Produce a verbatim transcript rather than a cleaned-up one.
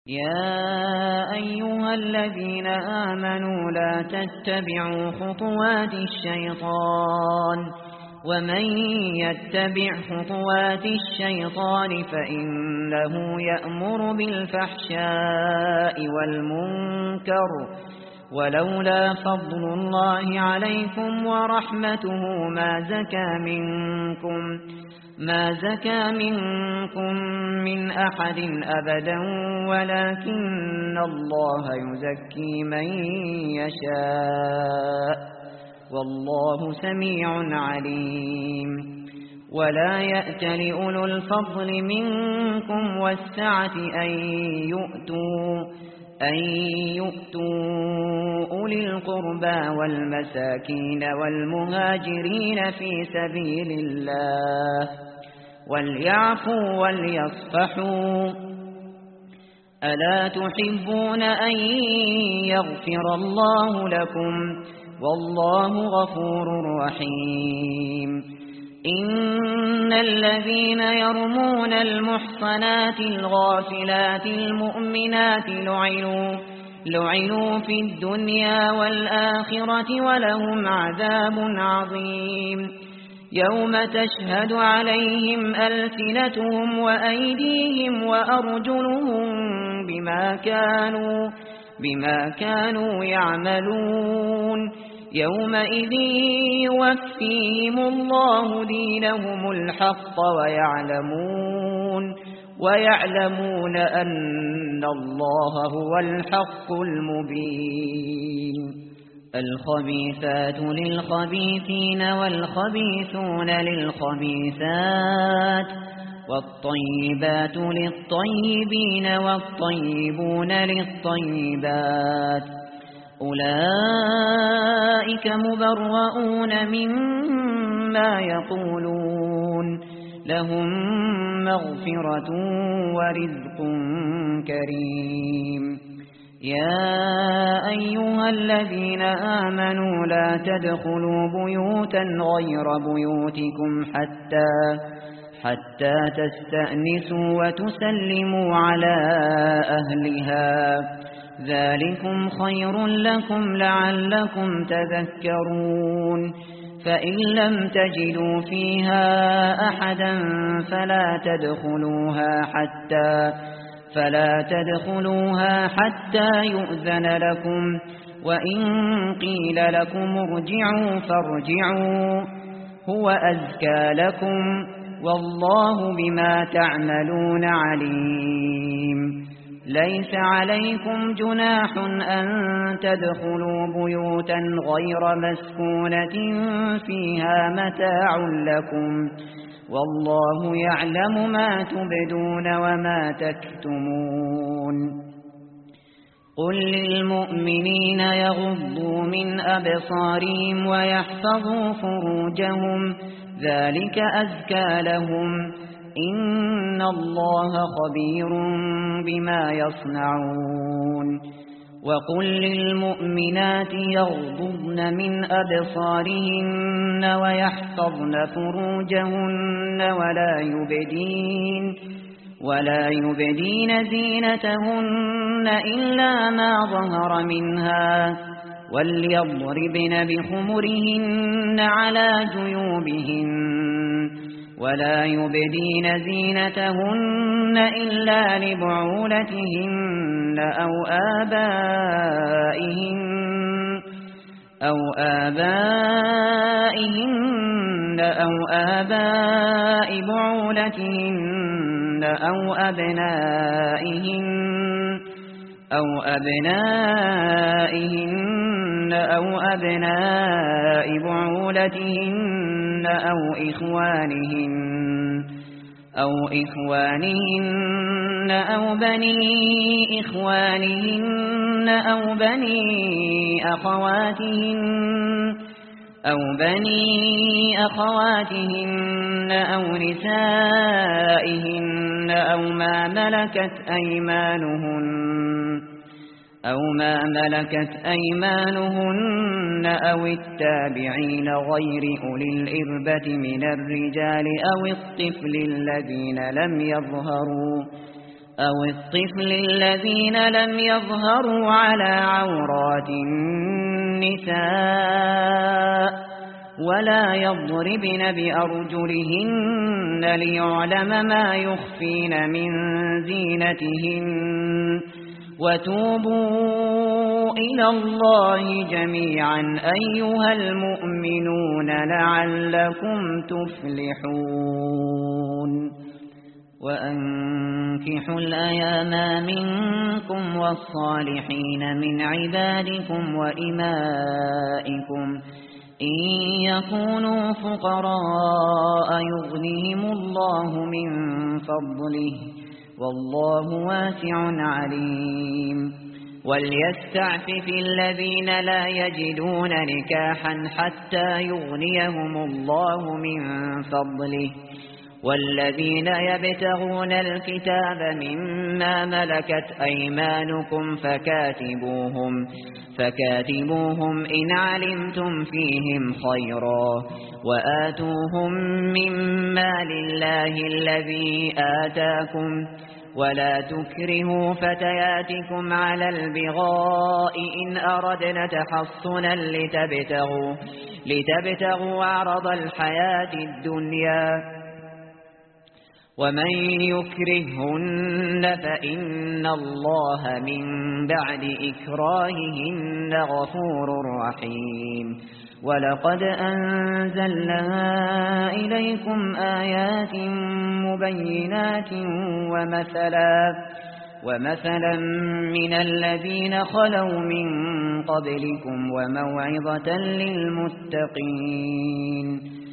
يا أيها الذين آمنوا لا تتبعوا خطوات الشيطان ومن يتبع خطوات الشيطان فإنه يأمر بالفحشاء والمنكر ولولا فضل الله عليكم ورحمته ما زكى منكم ما زكى منكم من أحد أبدا ولكن الله يزكي من يشاء والله سميع عليم. ولا يأت لأولو الفضل منكم والسعة أن يؤتوا أن يؤتوا أولي القربى والمساكين والمهاجرين في سبيل الله وليعفوا وليصفحوا ألا تحبون أن يغفر الله لكم والله غفور رحيم. إن الذين يرمون المحصنات الغافلات المؤمنات لعنوا لعنوا في الدنيا والآخرة ولهم عذاب عظيم. يوم تشهد عليهم ألسنتهم وأيديهم وأرجلهم بما كانوا بما كانوا يعملون يومئذ يوفيهم الله دينهم الحق ويعلمون ويعلمون أن الله هو الحق المبين. الخبيثات للخبيثين والخبيثون للخبيثات والطيبات للطيبين والطيبون للطيبات أولئك مبرؤون مما يقولون لهم مغفرة ورزق كريم. يا أيها الذين آمنوا لا تدخلوا بيوتا غير بيوتكم حتى حتى تستأنسوا وتسلموا على أهلها ذلكم خير لكم لعلكم تذكرون. فإن لم تجدوا فيها أحدا فلا تدخلوها حتى فلا تدخلوها حتى يؤذن لكم وإن قيل لكم ارجعوا فارجعوا هو أزكى لكم والله بما تعملون عليم. ليس عليكم جناح أن تدخلوا بيوتا غير مسكونة فيها متاع لكم والله يعلم ما تبدون وما تكتمون. قل للمؤمنين يغضوا من أبصارهم ويحفظوا فروجهم ذلك أزكى لهم إن الله خبير بما يصنعون. وقل للمؤمنات يغضضن من أبصارهن ويحفظن فروجهن ولا يبدين ولا يبدين زينتهن إلا ما ظهر منها وليضربن بخمرهن على جيوبهن ولا يبدين زينتهن إلا لبعولتهن أو آبائهن أو آبائهن أو آباء بعولتهن أو أبنائهن أو أبنائهن أو أبناء بعولتهن أو إخوانهن أو إخوانهن أو بني إخوانهن أو بني أخواتهن أو بني أخواتهن أو نسائهن أو ما ملكت أيمانهن أو ما ملكت أيمانهن أو التابعين غير أولي الإربة من الرجال أو الطفل الذين لم يظهروا أو الطفل الذين لم يظهروا على عورات النساء ولا يضربن بأرجلهن ليعلم ما يخفين من زينتهن وتوبوا إلى الله جميعا أيها المؤمنون لعلكم تفلحون وأنكحوا الأيام منكم والصالحين من عبادكم وإمائكم إن يكونوا فقراء يغنيهم الله من فضله والله واسع عليم وليستعفف الذين لا يجدون نكاحا حتى يغنيهم الله من فضله والذين يبتغون الكتاب مما ملكت أيمانكم فكاتبوهم فكاتبوهم إن علمتم فيهم خيرا وآتوهم مما لله الذي آتاكم ولا تكرهوا فتياتكم على البغاء إن أردنا تحصنا لتبتغوا, لتبتغوا عرض الحياة الدنيا ومن يكرههن فإن الله من بعد إكراههن غفور رحيم ولقد أنزلنا إليكم آيات مبينات ومثلا ومثلا من الذين خلوا من قبلكم وموعظة للمتقين